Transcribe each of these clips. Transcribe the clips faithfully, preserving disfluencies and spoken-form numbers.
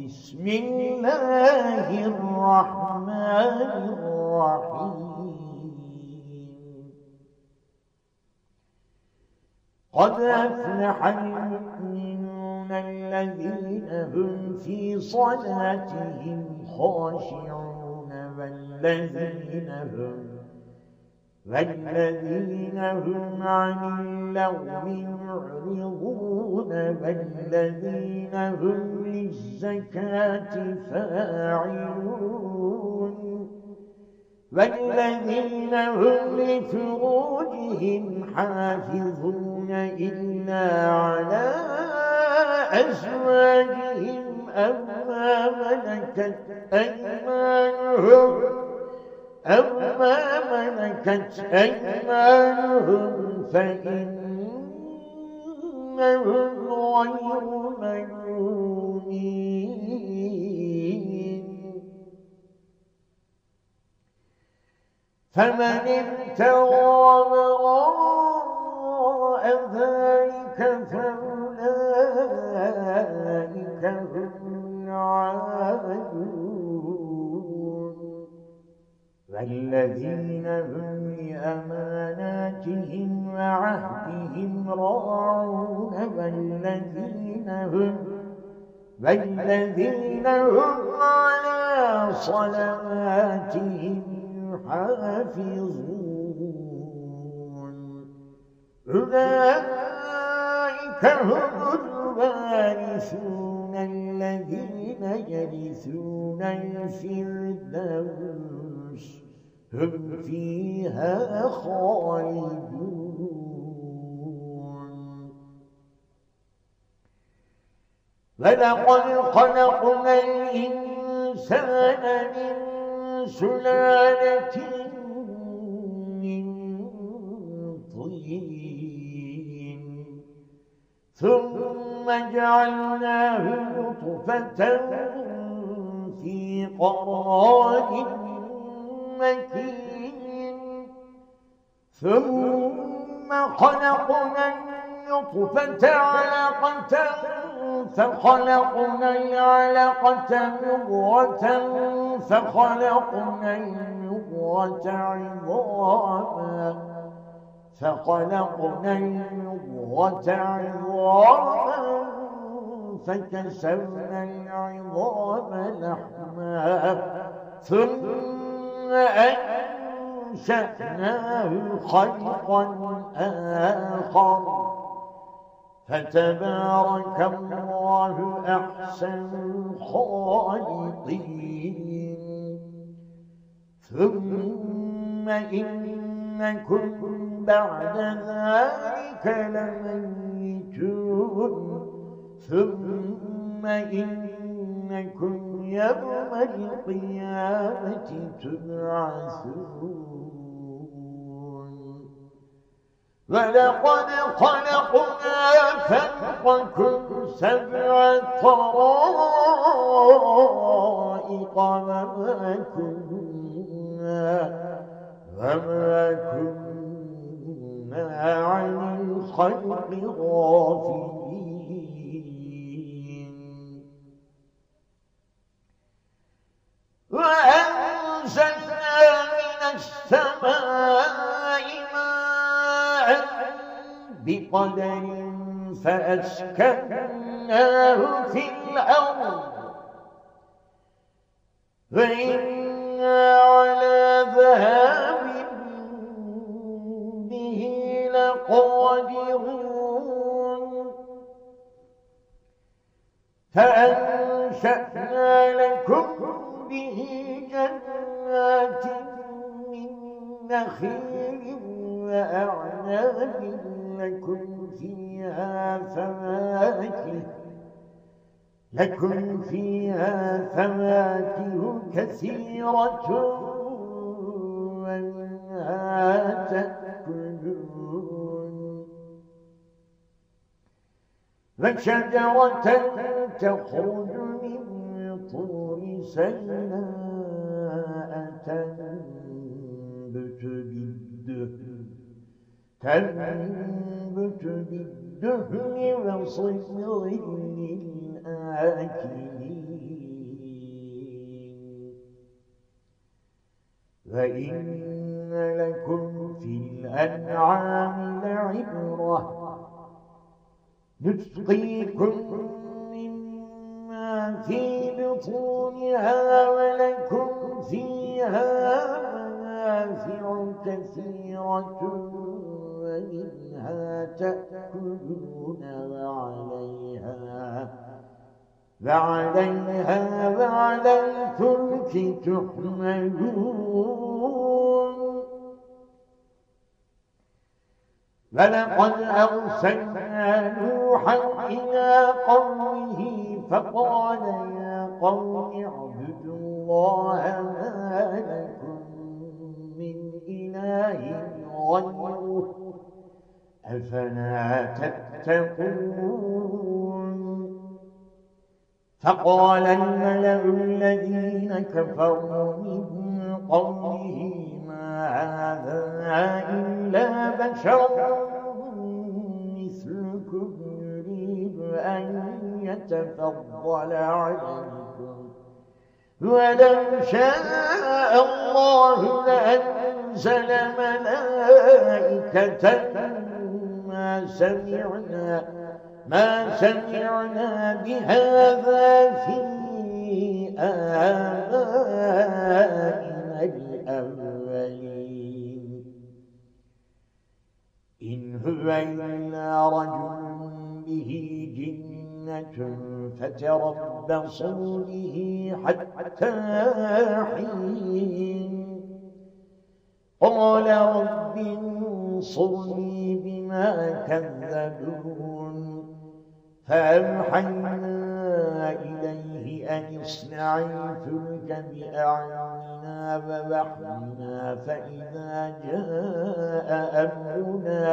بسم الله الرحمن الرحيم. قد أفلح المؤمنون الذين هم في صلاتهم خاشعون والذين هم والذين هم عن اللغو معرضون والذين هم للزكاة فاعلون والذين هم لفروجهم حافظون إلا على أزواجهم أو ما ملكت أيمانهم أو ما ملكت أيمانهم فإنهم غير ملومين. فمن ابتغى وراء ذلك فأولئك هم العادون. والذين هم لأماناتهم وعهدهم راعون والذين هم والذين هم على صلواتهم يحافظون. أولئك هم الوارثون الذين يرثون الفردوس هم فيها خالدون. ولقد خلقنا الإنسان من سلالة من طين ثم جعلناه نطفة في قرار مكين ثم خلقنا النطفة علقة فخلقنا العلقة مضغة فخلقنا المضغة عظاما فخلقنا المضغة عظاما فكسونا العظام لحما ثم أنشأناه خلقا آخر فتبارك الله أحسن الخالقين. ثم إنكم بعد ذلك لميتون ثم إنكم يوم القيامة تبعثون. ولقد خلقنا فوقكم سبع طرائق وما كنا وما كنا عن الخلق غافلين. وأنزلنا من السماء ماء بقدر فأسكناه في الأرض وإنا على ذهاب به لقادرون. فأنشأنا لكم به جنات من نخيل وأعناب لكم فيها فواكه لكم فيها فواكه كثيرة ومنها تأكلون. وشجرة تخرج من طور سيناء تنبت بالدهن تنبت بالدهن وصبغ آكلين وإن لكم في الأنعام لعبرة نسقيكم مما في بطونها ولكم فيها منافع كثيرة ومنها تأكلون وعليها وعليها وعلى الفلك تحملون ولقد أرسلنا نوحا إلى قومه فقال يا قوم اعبدوا الله ما لكم من إله غيره أفلا تتقون فقال الملأ الذين كفروا من قومه ما هذا إلا بشر مثلكم يريد أن يتفضل عليكم ولو شاء الله لأنزل ملائكة ما سمعنا ما سمعنا بهذا في آبائنا الأولين إن هو إلا رجل به جنة فتربصوا به حتى حين قال رب انصرني بما كذبون فأوحينا إليه أن اصنع الفلك بأعيننا ووحينا فإذا جاء أمرنا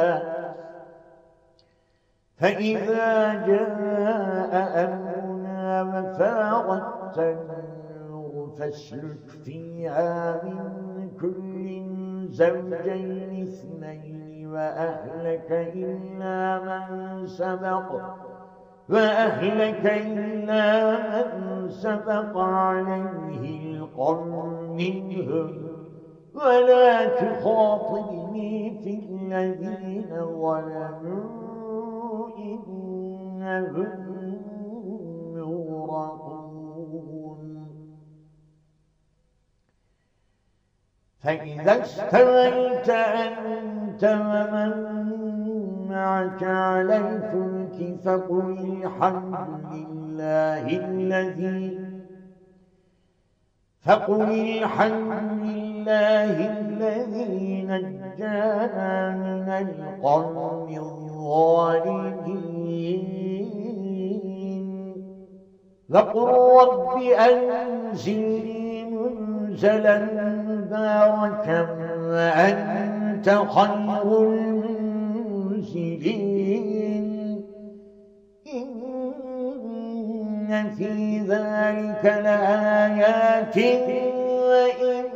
فإذا جاء أمرنا وفارت النور فاسلك فيها من كل زوجين اثنين وأهلك إلا من سبق وأهلك إلا من سبق عليه القول منهم ولا تخاطبني في الذين ظلموا إنهم مغرقون فإذا استويت أنت ومن معك على الفلك فقل الحمد لله الذي فقل الحمد لله الذي نجانا من القوم الظالمين وقل رب أنزلني منزلا مباركا وأنت خير المنزلين إن في ذلك لآيات وإن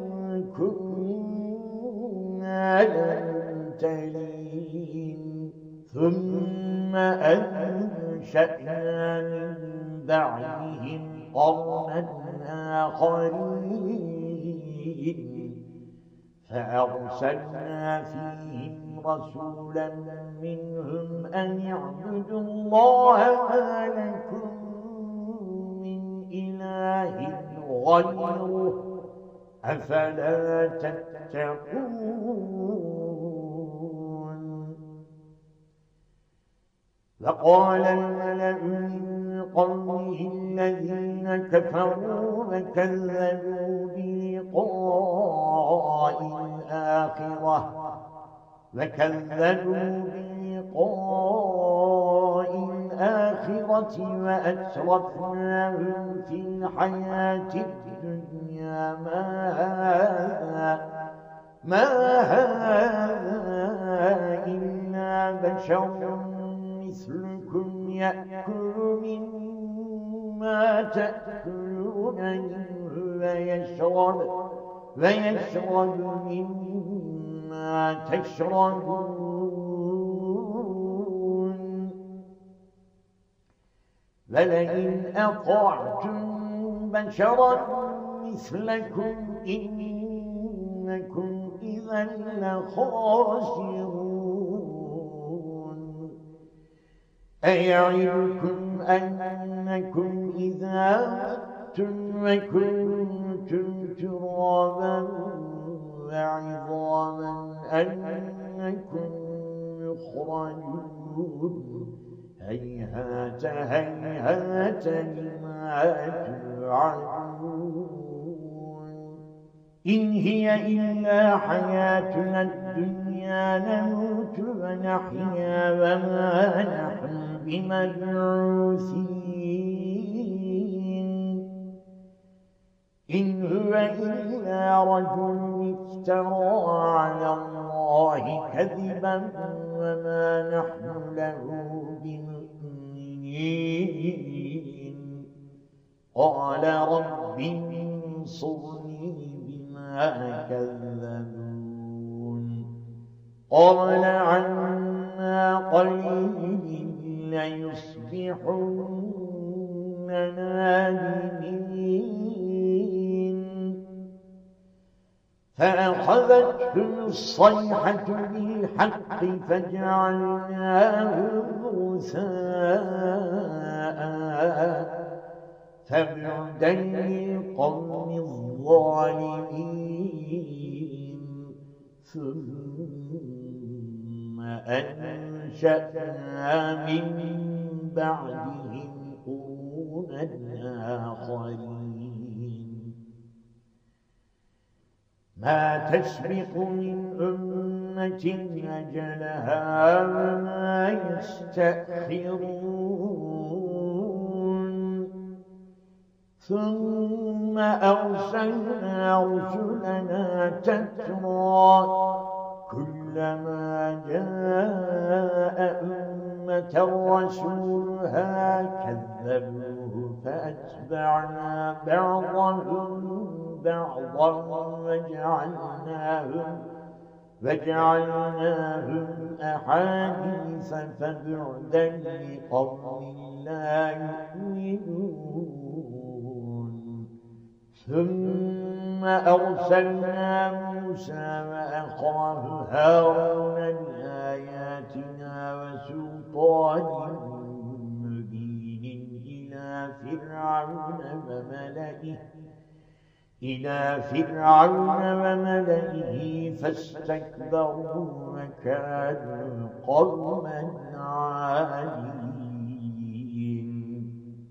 كنا لمبتلين ثم أنشأنا من بعدهم قرنا آخرين فأرسلنا فيهم رسولا منهم أن اعبدوا الله ما لكم من إله غيره أفلا تتقون وقال الملأ من قومه الذين كفروا وكذبوا بلقاء الآخرة وكذبوا بلقاء الآخرة وأترفناهم في الحياة الدنيا ما هذا ما هذا إلا بشر مثلكم يأكل مما تأكلون منه ويشرب ويشرب مما تشربون ولئن أطعتم بشرا مثلكم إنكم إذا لخاسرون أيعدكم أنكم إذا متم وكنتم ترابا وعظاما أنكم يخرجون هيهات هيهات لما توعدون إن هي إلا حياتنا الدنيا نموت ونحيا وما نحن بمبعوثين إن هو إلا رجل افترى على الله كذبا وما نحن له بمؤمنين قال رب انصرني بما كذبون قال عما قليل ليصبحن نادمين فأخذتهم الصيحة بالحق فجعلناهم غثاء فبعدا للقوم الظالمين ثم أنشأنا من بعدهم قرونا آخرين ما تسبق من أمة أجلها وما يستأخرون ثم أرسلنا رسلنا تترى كلما جاء أمة رسولها كذبوه فأتبعنا بعضهم بعضا وجعلناهم وجعلناهم أحاديث فبعدا لقوم لا يؤمنون ثم أرسلنا موسى وأخاه هارون بآياتنا وسلطان مبين إلى فرعون وملئه إلى فرعون وملئه فاستكبروا وكانوا قوما عالين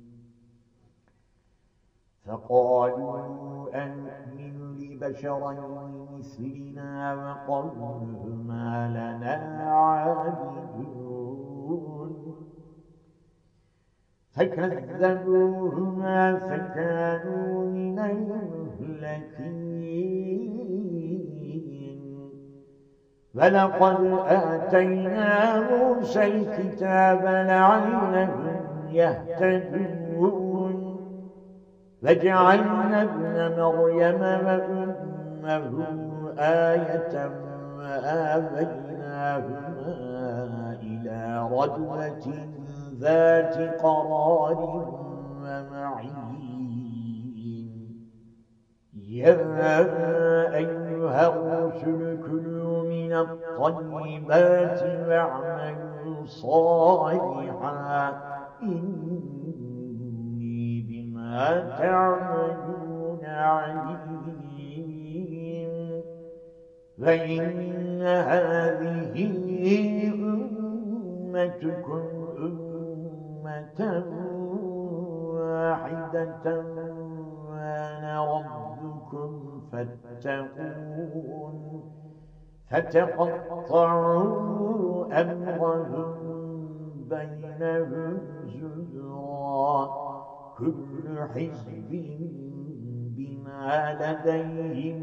فقالوا أنؤمن لبشرين مثلنا وقومهما لنا عابدون فكذبوهما فكانوا من المهلكين ولقد آتينا موسى الكتاب لعلهم يهتدون وجعلنا ابن مريم وأمه آية وآويناهما إلى ربوة ذات قرار ومعين يا أيها الرسل كلوا من الطيبات واعملوا صالحا إني بما تعملون عليم وإن هذه أمتكم أمة واحدة وأنا ربكم فاتقون فتقطعوا أمرهم بينهم زبرا كل حزب بما لديهم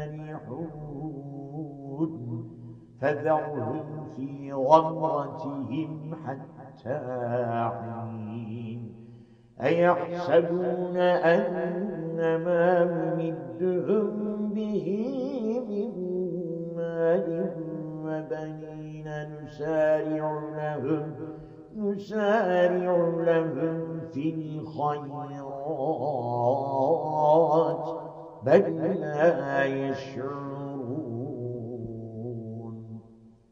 فرحون فذرهم في غمرتهم حتى حين أيحسبون أنما نمدهم به من مال وبنين نسارع لهم نسارع لهم في الخيرات بل لا يشعرون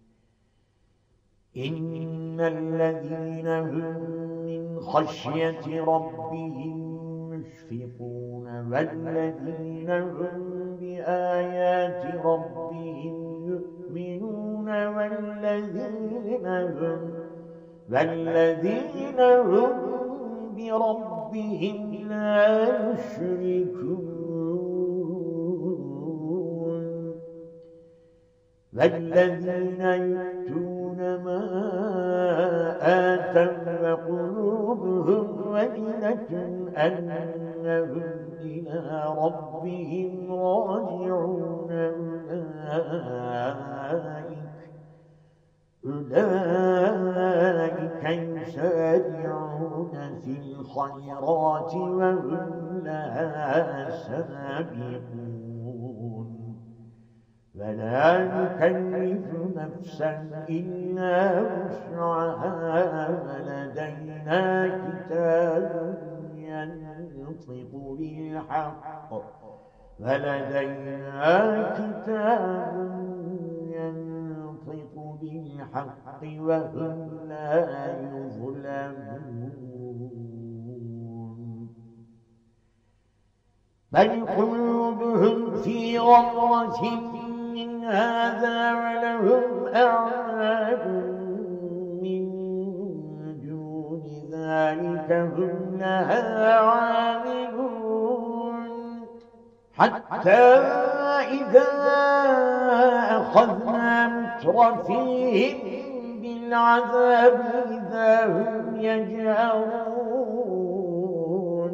إن الذين هم من خشية ربهم مشفقون والذين هم بآيات ربهم يؤمنون والذين هم والذين هم بربهم لا يشركون والذين يؤتون ما آتوا وقلوبهم وجلة أنهم إلى ربهم راجعون أولئك يسارعون في الخيرات وهم لها سابقون ولا نكلف نفسا إلا وسعها ولدينا كتاب ينطق بالحق ولدينا كتاب ينطق بالحق وهم لا يظلمون بل قلوبهم في غمرة من هذا ولهم أعمال من دون ذلك هم لها عاملون حتى إذا أخذنا مترفيهم بالعذاب إذا هم يجأرون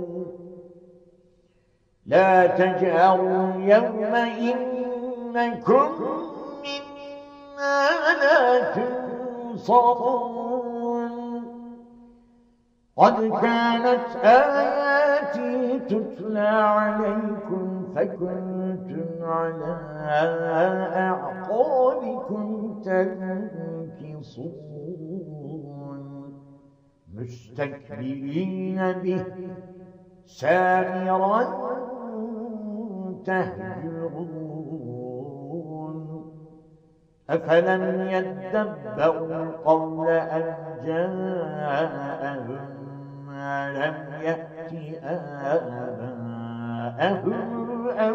لا تجأروا اليوم إنكم منا لا تنصرون قد كانت آياتي تتلى عليكم فكنتم على أعقابكم تنكصون مستكبرين به سامرا تهجرون أفلم يدبروا القول أم جاءهم ما لم يأت آباءهم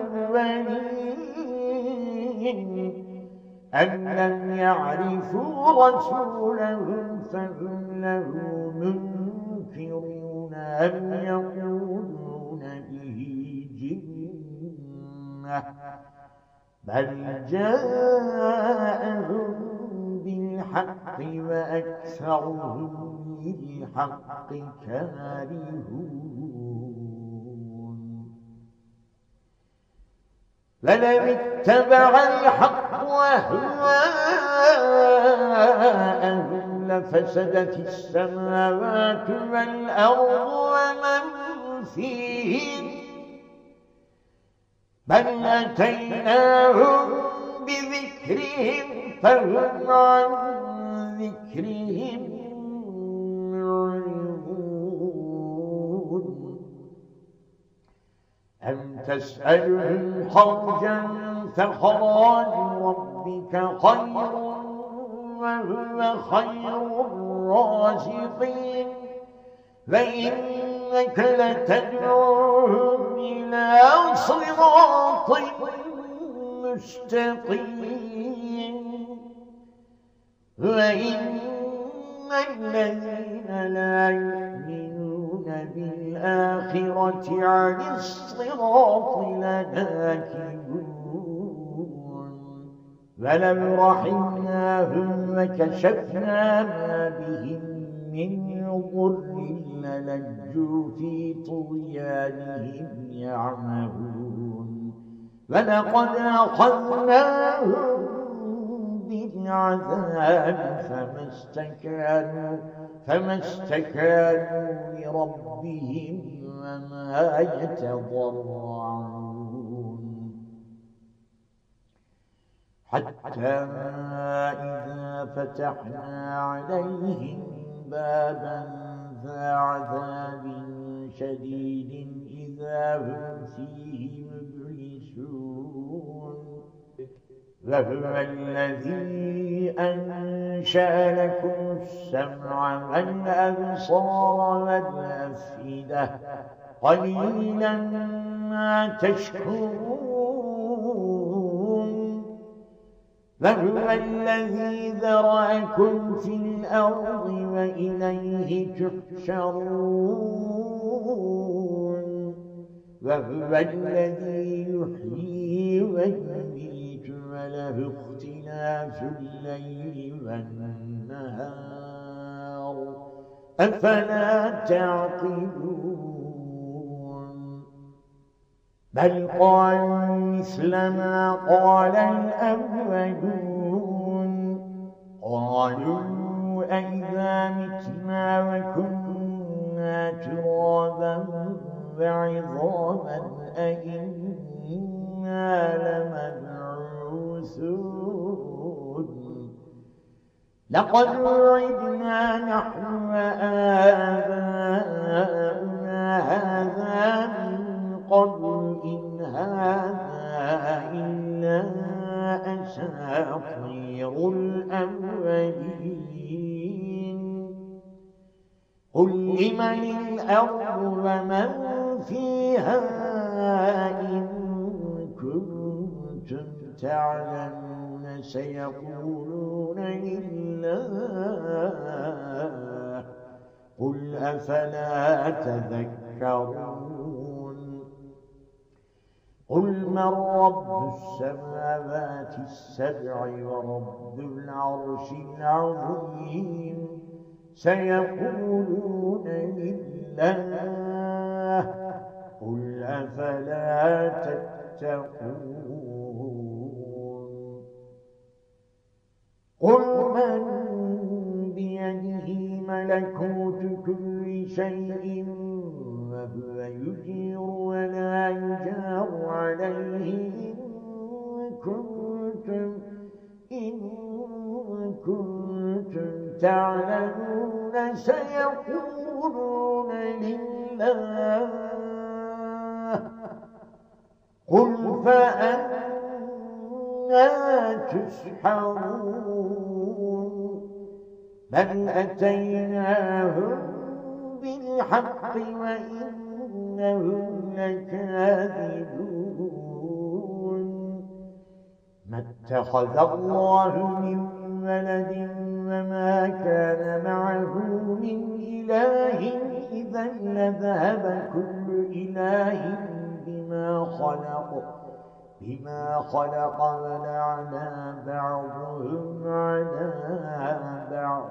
الأولين أم لم يعرفوا رسولهم فهم له منكرون أم يقولون به جنة بل جاءهم بالحق وأكثرهم للحق كارهون ولم اتبع الحق أهواءهم لفسدت السماوات والأرض ومن فيهن بل أتيناهم بذكرهم فهم عن ذكرهم معرضون أم تسألهم خرجا فخراج ربك خير وهو خير الرازقين فإنك لتدعوهم إلى صراط مستقيم وإن الذين لا يؤمنون بالآخرة عن الصراط لناكبون ولو رحمناهم وكشفنا ما بهم من ضر للجوا في طغيانهم يعمهون ولقد أخذناهم بالعذاب فما استكانوا فما استكانوا لربهم وما يتضرعون حتى إذا فتحنا عليهم بابا ذا عذاب شديد إذا هم فيه مبلسون وهو الذي أنشأ لكم السمع والأبصار والأفئدة قليلا ما تشكرون وهو الذي ذرأكم في الأرض وإليه تحشرون وهو الذي يحيي ويميت وله اختلاف الليل والنهار أفلا تعقلون بل قالوا مثل ما قال الأولون قالوا أئذا متنا وكنا ترابا وعظاما أئنا لمبعوثون لقد وعدنا نحن وآباؤنا هذا من قبل إن هذا إلا أساطير الأولين قل لمن الأرض ومن فيها إن كنتم تعلمون سيقولون لله قل أفلا تذكرون قل من رب السماوات السبع ورب العرش العظيم سيقولون لله قل أفلا تتقون قل من بيده ملكوت كل شيء وهو يجير ولا يجار عليه إن كنتم إن كنتم تعلمون سيقولون لله قل فأنا تسحرون بل أتيناهم بالحق وإنهم لكاذبون ما اتخذ الله من ولد وما كان معه من إله إذا لذهب كل إله بما خلق بما خلق ولعنا بعضهم على بعض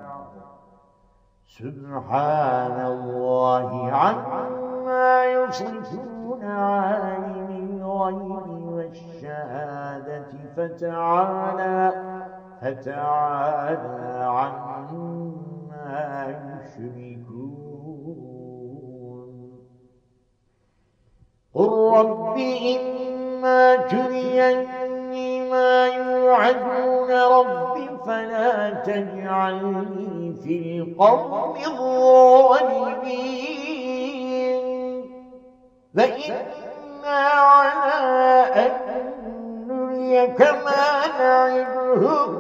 سبحان الله عما يصفون عالم الغيب والشهادة فتعالى فتعالى عما يشركون قل رب إما تريني ما يوعدون رب فلا تجعلني في القوم الظالمين فإنا على أن نريك ما نعدهم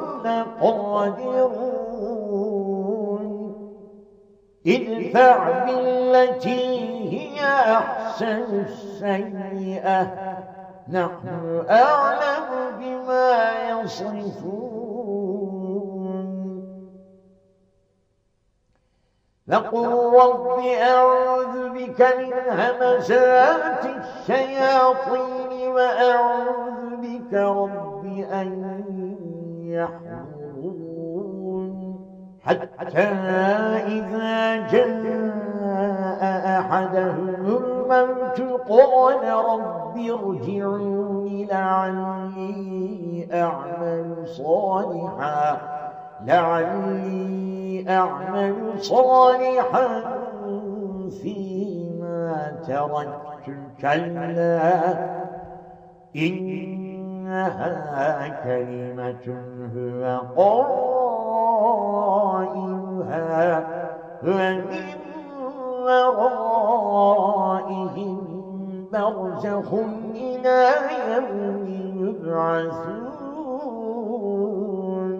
لقادرون ادفع بالتي هي أحسن السيئة نحن أعلم بما يصفون فقل رب أعوذ بك من همزات الشياطين وأعوذ بك رب أن يحضرون حتى إذا جاء أحدهم الموت قال رب ارجعون لعلي أعمل صالحا لعلي أعمل صالحا فيما تركت كلا إنها كلمة هو قائلها ومن ورائهم برزخ إلى يوم يبعثون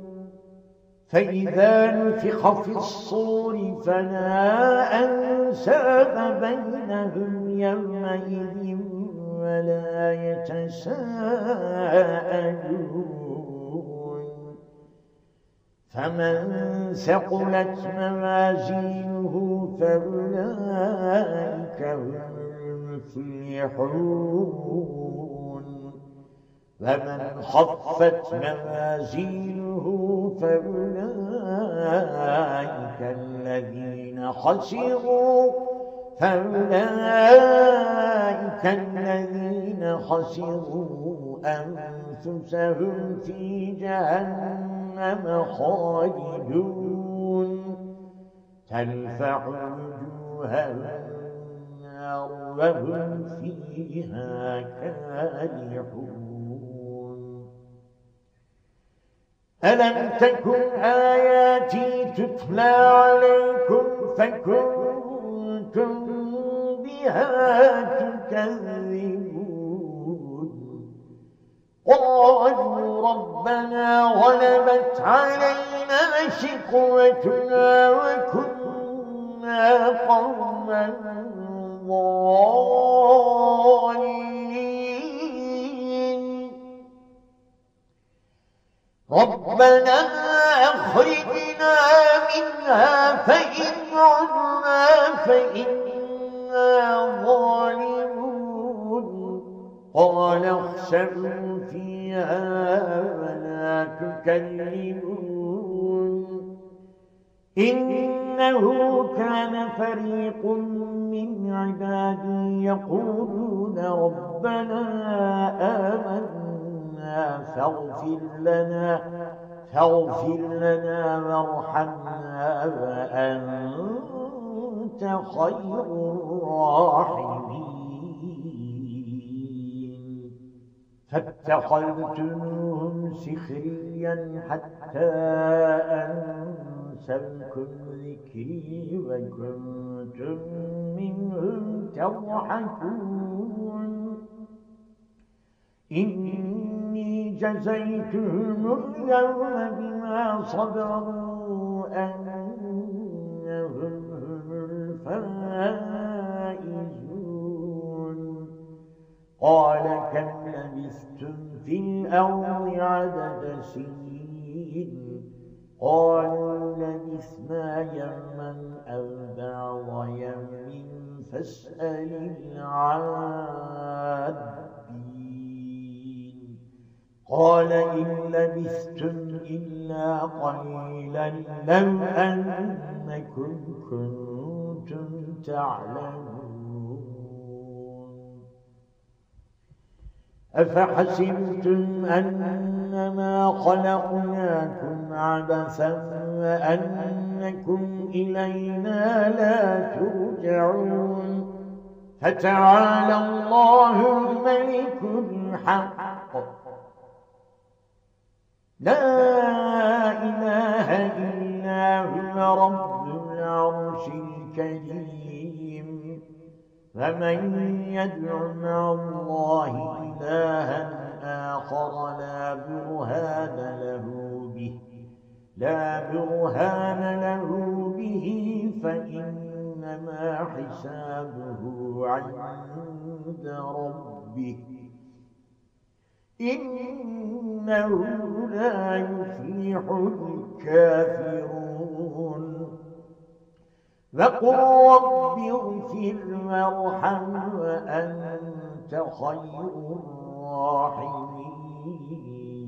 فإذا نفخ في الصور فلا أنساب بينهم يومئذ ولا يتساءلون فمن ثقلت موازينه فأولئك هم المفلحون ومن خفت موازينه فأولئك الذين خسروا فأولئك الذين خسروا أنفسهم في جهنم خالدون تلفح وجوههم النار وهم فيها كالحون ألم تكن آياتي تتلى عليكم فكنتم بها تكذبون قالوا ربنا غلبت علينا شقوتنا وكنا قوما ضالين ربنا أخرجنا منها فإن عدنا فإنا ظالمون قال اخسئوا فيها ولا تكلمون إنه كان فريق من عبادي يقولون ربنا آمنا فاغفر لنا فاغفر لنا وارحمنا وأنت خير الراحمين فاتخذتموهم سخريا حتى أنسوكم ذكري وكنتم منهم تضحكون إني جزيتهم اليوم بما صبروا أنهم هم الفائزون قال كم لبثتم في الأرض عدد سنين قالوا لبثنا يوما أو بعض يوم فاسأل العادين قال إن لبثتم إلا قليلا لو أنكم كنتم تعلمون أفحسبتم أنما خلقناكم عبثا وأنكم إلينا لا ترجعون فتعالى الله الملك الحق لا إله إلا هو رب العرش الكريم فمن يدع مع الله إلها آخر لا برهان له به لا برهان له به فإنما حسابه عند ربه إنه لا يفلح الكافرون وقل رب اغفر وارحم وأنت خير الراحمين